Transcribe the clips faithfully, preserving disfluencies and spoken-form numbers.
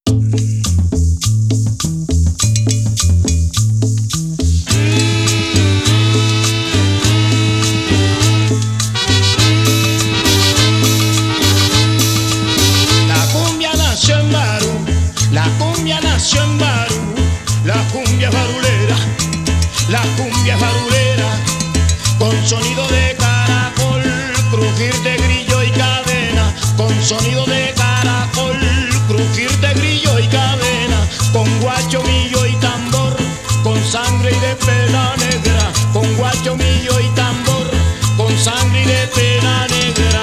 La cumbia nació en Barú, la cumbia farulera, la cumbia farulera, con sonido de caracol, crujir de grillo y cadena, con sonido de caracol, crujir de grillo y cadena, con guacho, millo y tambor, con sangre y de pena negra, con guacho, millo y tambor, con sangre y de pena negra.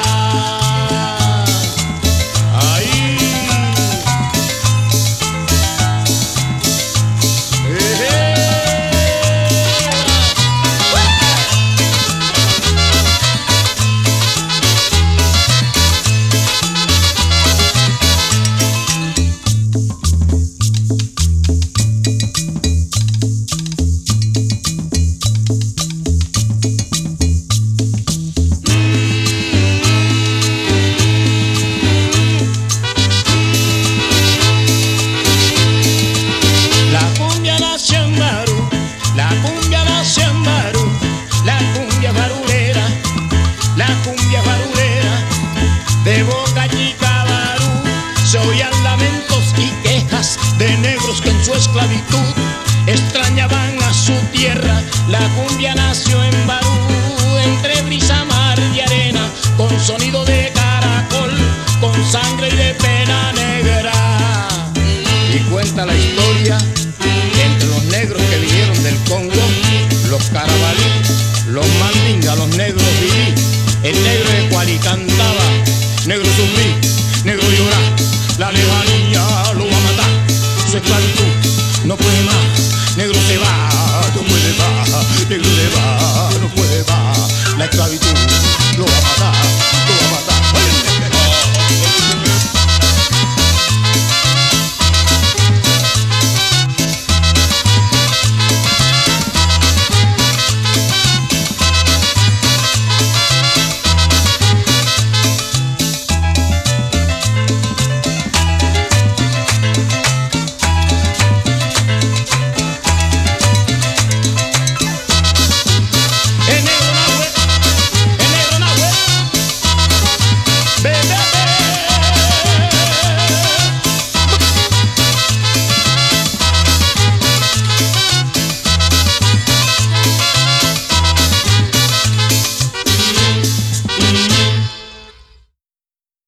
La cumbia nació en Barú, la cumbia farulera, la cumbia farulera, de Boca Chica Barú se oían lamentos y quejas de negros que en su esclavitud extrañaban a su tierra. La cumbia nació en Barú, entre brisa, mar y arena, con sonido de caracol, con sangre y de pena negra. Y cuenta la historia